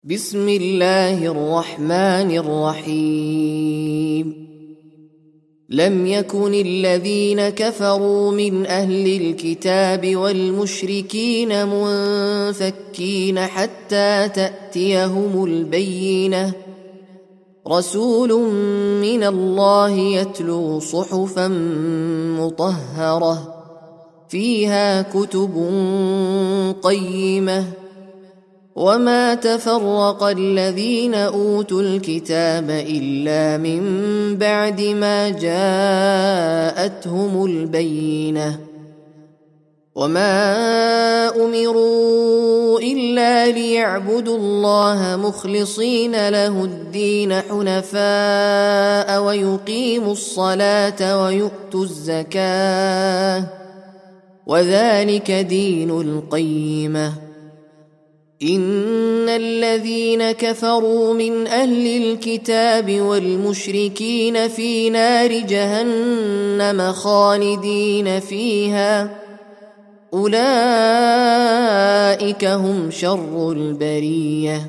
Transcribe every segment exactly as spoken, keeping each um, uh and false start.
بسم الله الرحمن الرحيم. لم يكن الذين كفروا من أهل الكتاب والمشركين منفكين حتى تأتيهم البينة، رسول من الله يتلو صحفا مطهرة فيها كتب قيمة، وما تفرق الذين أوتوا الكتاب إلا من بعد ما جاءتهم البينة، وما أمروا إلا ليعبدوا الله مخلصين له الدين حنفاء ويقيموا الصلاة ويؤتوا الزكاة، وذلك دين القيمة. إن الذين كفروا من أهل الكتاب والمشركين في نار جهنم خالدين فيها، أولئك هم شر البرية.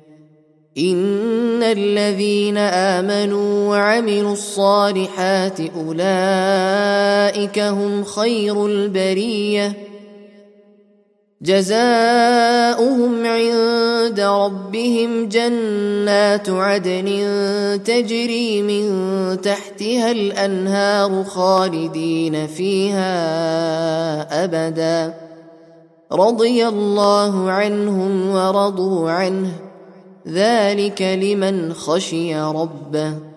إن الذين آمنوا وعملوا الصالحات أولئك هم خير البرية، جزاؤهم عند ربهم جنات عدن تجري من تحتها الأنهار خالدين فيها أبدا، رضي الله عنهم ورضوا عنه، ذلك لمن خشي ربه.